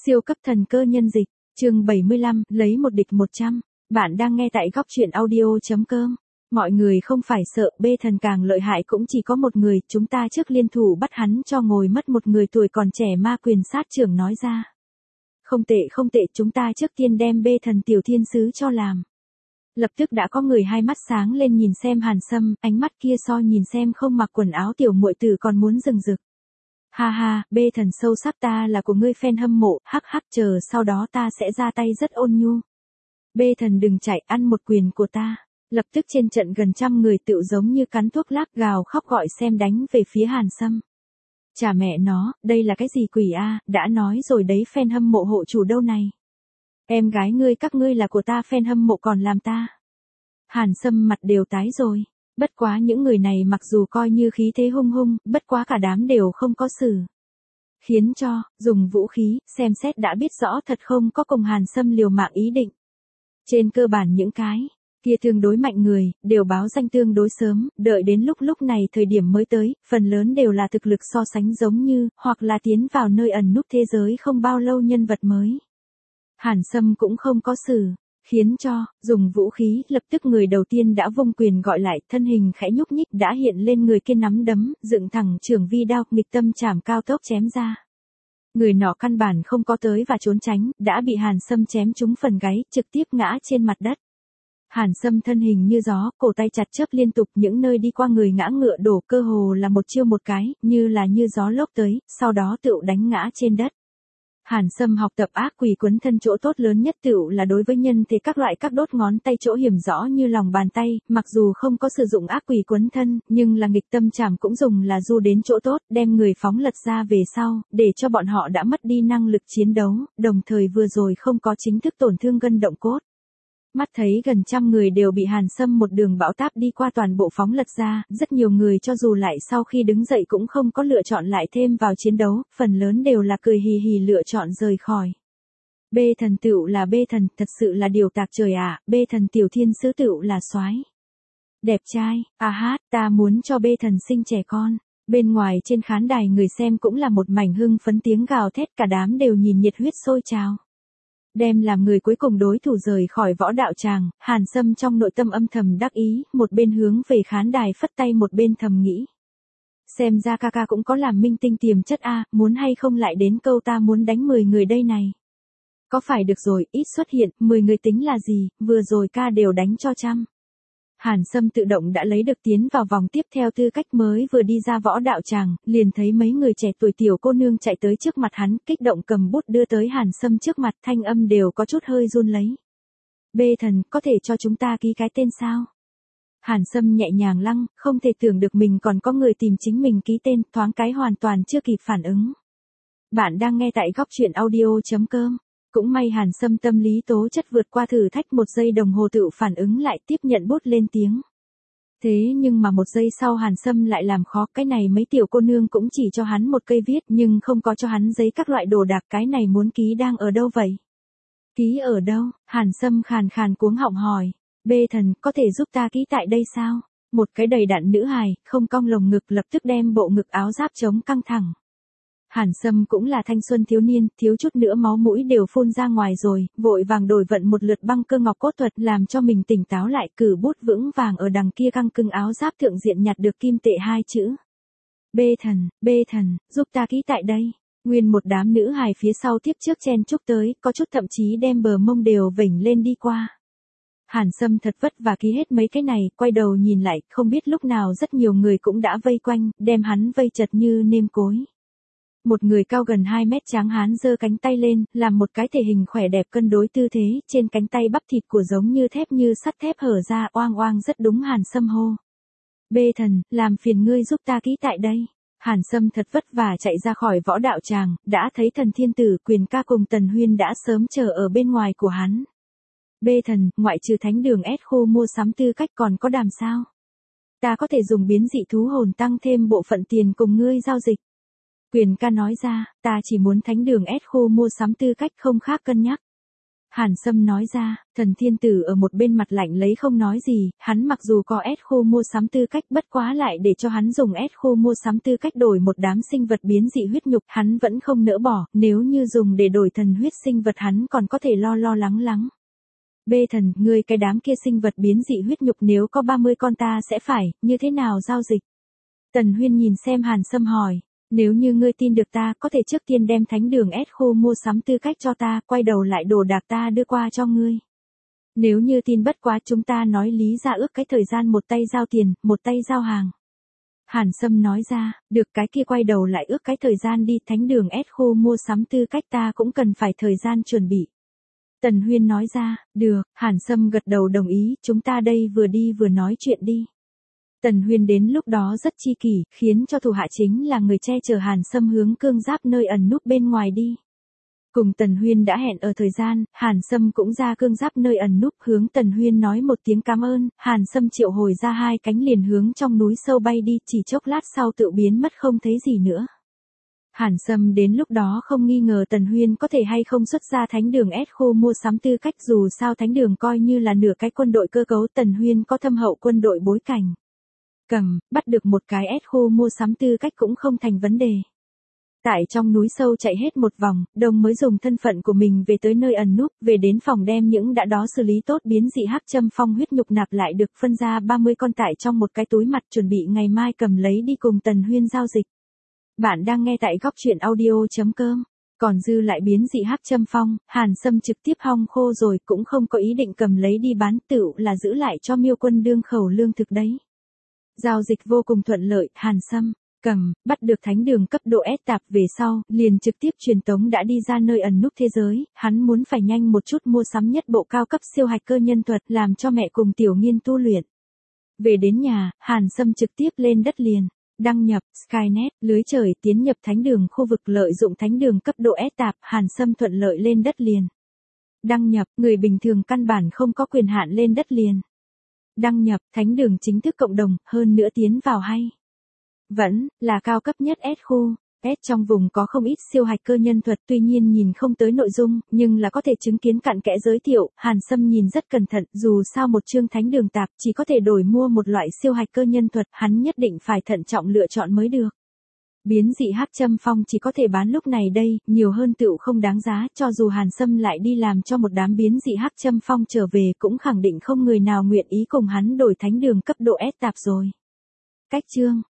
Siêu cấp thần cơ nhân dịch, chương 75, lấy một địch 100. Bạn đang nghe tại góc truyện audio.com. Mọi người không phải sợ, bê thần càng lợi hại cũng chỉ có một người, chúng ta trước liên thủ bắt hắn cho ngồi mất một người tuổi còn trẻ. Ma quyền sát trưởng nói ra. Không tệ, chúng ta trước tiên đem bê thần tiểu thiên sứ cho làm. Lập tức đã có người hai mắt sáng lên nhìn xem Hàn Sâm, ánh mắt kia so nhìn xem không mặc quần áo tiểu muội tử còn muốn rừng rực. Ha ha, bê thần sâu sắc, ta là của ngươi fan hâm mộ, hắc hắc, chờ sau đó ta sẽ ra tay rất ôn nhu. Bê thần đừng chạy, ăn một quyền của ta. Lập tức trên trận gần trăm người tựu giống như cắn thuốc lác gào khóc gọi xem đánh về phía Hàn Sâm. Chà mẹ nó, đây là cái gì quỷ a, đã nói rồi đấy, fan hâm mộ hộ chủ đâu này. Em gái ngươi các ngươi là của ta, fan hâm mộ còn làm ta. Hàn Sâm mặt đều tái rồi. Bất quá những người này mặc dù coi như khí thế hung hung, bất quá cả đám đều không có xử. Khiến cho, dùng vũ khí, xem xét đã biết rõ thật không có cùng Hàn Sâm liều mạng ý định. Trên cơ bản những cái kia tương đối mạnh người, đều báo danh tương đối sớm, đợi đến lúc này thời điểm mới tới, phần lớn đều là thực lực so sánh giống như, hoặc là tiến vào nơi ẩn núp thế giới không bao lâu nhân vật mới. Hàn Sâm cũng không có xử. Khiến cho, dùng vũ khí, lập tức người đầu tiên đã vung quyền gọi lại, thân hình khẽ nhúc nhích đã hiện lên người kia nắm đấm, dựng thẳng trường vi đao, nghịch tâm chảm cao tốc chém ra. Người nọ căn bản không có tới và trốn tránh, đã bị Hàn Sâm chém trúng phần gáy, trực tiếp ngã trên mặt đất. Hàn Sâm thân hình như gió, cổ tay chặt chớp liên tục, những nơi đi qua người ngã ngựa đổ, cơ hồ là một chiêu một cái, như là như gió lốc tới, sau đó tựu đánh ngã trên đất. Hàn Sâm học tập ác quỷ quấn thân, chỗ tốt lớn nhất tựu là đối với nhân thể các loại các đốt ngón tay chỗ hiểm rõ như lòng bàn tay, mặc dù không có sử dụng ác quỷ quấn thân, nhưng là nghịch tâm chảm cũng dùng là du đến chỗ tốt, đem người phóng lật ra về sau, để cho bọn họ đã mất đi năng lực chiến đấu, đồng thời vừa rồi không có chính thức tổn thương gân động cốt. Mắt thấy gần trăm người đều bị Hàn Sâm một đường bão táp đi qua toàn bộ phóng lật ra, rất nhiều người cho dù lại sau khi đứng dậy cũng không có lựa chọn lại thêm vào chiến đấu, phần lớn đều là cười hì hì lựa chọn rời khỏi. Bê thần tựu là bê thần, thật sự là điều tạc trời à, bê thần tiểu thiên sứ tựu là soái. Đẹp trai, à hát, ta muốn cho bê thần sinh trẻ con. Bên ngoài trên khán đài người xem cũng là một mảnh hưng phấn tiếng gào thét, cả đám đều nhìn nhiệt huyết sôi trào. Đem làm người cuối cùng đối thủ rời khỏi võ đạo tràng, Hàn Sâm trong nội tâm âm thầm đắc ý, một bên hướng về khán đài phất tay một bên thầm nghĩ. Xem ra ca cũng có làm minh tinh tiềm chất a, muốn hay không lại đến câu ta muốn đánh 10 người đây này. Có phải được rồi, ít xuất hiện, 10 người tính là gì, vừa rồi ca đều đánh cho trăm. Hàn Sâm tự động đã lấy được tiến vào vòng tiếp theo, tư cách mới vừa đi ra võ đạo tràng, liền thấy mấy người trẻ tuổi tiểu cô nương chạy tới trước mặt hắn, kích động cầm bút đưa tới Hàn Sâm trước mặt, thanh âm đều có chút hơi run lấy. Bê thần, có thể cho chúng ta ký cái tên sao? Hàn Sâm nhẹ nhàng lăng, không thể tưởng được mình còn có người tìm chính mình ký tên, thoáng cái hoàn toàn chưa kịp phản ứng. Bạn đang nghe tại góc truyện audio.com. Cũng may Hàn Sâm tâm lý tố chất vượt qua thử thách, 1 giây đồng hồ tự phản ứng lại, tiếp nhận bút lên tiếng. Thế nhưng mà 1 giây sau Hàn Sâm lại làm khó, cái này mấy tiểu cô nương cũng chỉ cho hắn một cây viết nhưng không có cho hắn giấy các loại đồ đạc, cái này muốn ký đang ở đâu vậy? Ký ở đâu? Hàn Sâm khàn khàn cuống họng hỏi. Bê thần, có thể giúp ta ký tại đây sao? Một cái đầy đặn nữ hài, không cong lồng ngực, lập tức đem bộ ngực áo giáp chống căng thẳng. Hàn Sâm cũng là thanh xuân thiếu niên, thiếu chút nữa máu mũi đều phun ra ngoài rồi, vội vàng đổi vận một lượt băng cơ ngọc cốt thuật, làm cho mình tỉnh táo lại, cử bút vững vàng ở đằng kia căng cứng áo giáp thượng diện nhặt được kim tệ 2 chữ. Bê thần, giúp ta ký tại đây. Nguyên một đám nữ hài phía sau tiếp trước chen chúc tới, có chút thậm chí đem bờ mông đều vểnh lên đi qua. Hàn Sâm thật vất vả ký hết mấy cái này, quay đầu nhìn lại, không biết lúc nào rất nhiều người cũng đã vây quanh, đem hắn vây chật như nêm cối. Một người cao gần 2 mét tráng hán giơ cánh tay lên, làm một cái thể hình khỏe đẹp cân đối tư thế, trên cánh tay bắp thịt của giống như thép như sắt thép hở ra, oang oang rất đúng. Hàn Sâm hô. Bê thần, làm phiền ngươi giúp ta ký tại đây. Hàn Sâm thật vất vả chạy ra khỏi võ đạo tràng, đã thấy Thần Thiên Tử, Quyền ca cùng Tần Huyên đã sớm chờ ở bên ngoài của hắn. Bê thần, ngoại trừ thánh đường S khu mua sắm tư cách còn có đàm sao? Ta có thể dùng biến dị thú hồn tăng thêm bộ phận tiền cùng ngươi giao dịch. Quyền ca nói ra, ta chỉ muốn thánh đường S khu mua sắm tư cách, không khác cân nhắc. Hàn Sâm nói ra, Thần Thiên Tử ở một bên mặt lạnh lấy không nói gì, hắn mặc dù có S khu mua sắm tư cách bất quá lại để cho hắn dùng S khu mua sắm tư cách đổi một đám sinh vật biến dị huyết nhục, hắn vẫn không nỡ bỏ, nếu như dùng để đổi thần huyết sinh vật hắn còn có thể lo lắng. Bê thần, ngươi cái đám kia sinh vật biến dị huyết nhục nếu có 30 con ta sẽ phải, như thế nào giao dịch? Tần Huyên nhìn xem Hàn Sâm hỏi. Nếu như ngươi tin được ta, có thể trước tiên đem thánh đường S khu mua sắm tư cách cho ta, quay đầu lại đồ đạc ta đưa qua cho ngươi. Nếu như tin bất quá chúng ta nói lý ra ước cái thời gian một tay giao tiền, một tay giao hàng. Hàn Sâm nói ra, được cái kia quay đầu lại ước cái thời gian đi, thánh đường S khu mua sắm tư cách ta cũng cần phải thời gian chuẩn bị. Tần Huyên nói ra, được, Hàn Sâm gật đầu đồng ý, chúng ta đây vừa đi vừa nói chuyện đi. Tần Huyên đến lúc đó rất chi kỷ, khiến cho thủ hạ chính là người che chở Hàn Sâm hướng cương giáp nơi ẩn núp bên ngoài đi. Cùng Tần Huyên đã hẹn ở thời gian, Hàn Sâm cũng ra cương giáp nơi ẩn núp hướng Tần Huyên nói một tiếng cảm ơn, Hàn Sâm triệu hồi ra hai cánh liền hướng trong núi sâu bay đi, chỉ chốc lát sau tự biến mất không thấy gì nữa. Hàn Sâm đến lúc đó không nghi ngờ Tần Huyên có thể hay không xuất ra thánh đường S khu mua sắm tư cách, dù sao thánh đường coi như là nửa cái quân đội cơ cấu, Tần Huyên có thâm hậu quân đội bối cảnh. Bắt được một cái S khu mua sắm tư cách cũng không thành vấn đề. Tại trong núi sâu chạy hết một vòng, Đồng mới dùng thân phận của mình về tới nơi ẩn núp, về đến phòng đem những đã đó xử lý tốt biến dị hắc châm phong huyết nhục nạp lại được phân ra 30 con tại trong một cái túi mặt, chuẩn bị ngày mai cầm lấy đi cùng Tần Huyên giao dịch. Bạn đang nghe tại góc truyện audio.com. Còn dư lại biến dị hắc châm phong, Hàn Sâm trực tiếp hong khô rồi, cũng không có ý định cầm lấy đi bán, tựu là giữ lại cho Miêu quân đương khẩu lương thực đấy. Giao dịch vô cùng thuận lợi, Hàn Sâm bắt được thánh đường cấp độ S tạp về sau, liền trực tiếp truyền tống đã đi ra nơi ẩn núp thế giới, hắn muốn phải nhanh một chút mua sắm nhất bộ cao cấp siêu hạch cơ nhân thuật, làm cho mẹ cùng Tiểu Nghiên tu luyện. Về đến nhà, Hàn Sâm trực tiếp lên đất liền, đăng nhập Skynet, lưới trời tiến nhập thánh đường khu vực, lợi dụng thánh đường cấp độ S tạp, Hàn Sâm thuận lợi lên đất liền. Đăng nhập, người bình thường căn bản không có quyền hạn lên đất liền. Đăng nhập, thánh đường chính thức cộng đồng, hơn nữa tiến vào hay. Vẫn là cao cấp nhất S khu. S trong vùng có không ít siêu hạch cơ nhân thuật, tuy nhiên nhìn không tới nội dung, nhưng là có thể chứng kiến cặn kẽ giới thiệu, Hàn Sâm nhìn rất cẩn thận, dù sao một chương thánh đường tạp chỉ có thể đổi mua một loại siêu hạch cơ nhân thuật, hắn nhất định phải thận trọng lựa chọn mới được. Biến dị hắc châm phong chỉ có thể bán lúc này đây, nhiều hơn tựu không đáng giá, cho dù Hàn Sâm lại đi làm cho một đám biến dị hắc châm phong trở về cũng khẳng định không người nào nguyện ý cùng hắn đổi thánh đường cấp độ S tạp rồi. Cách chương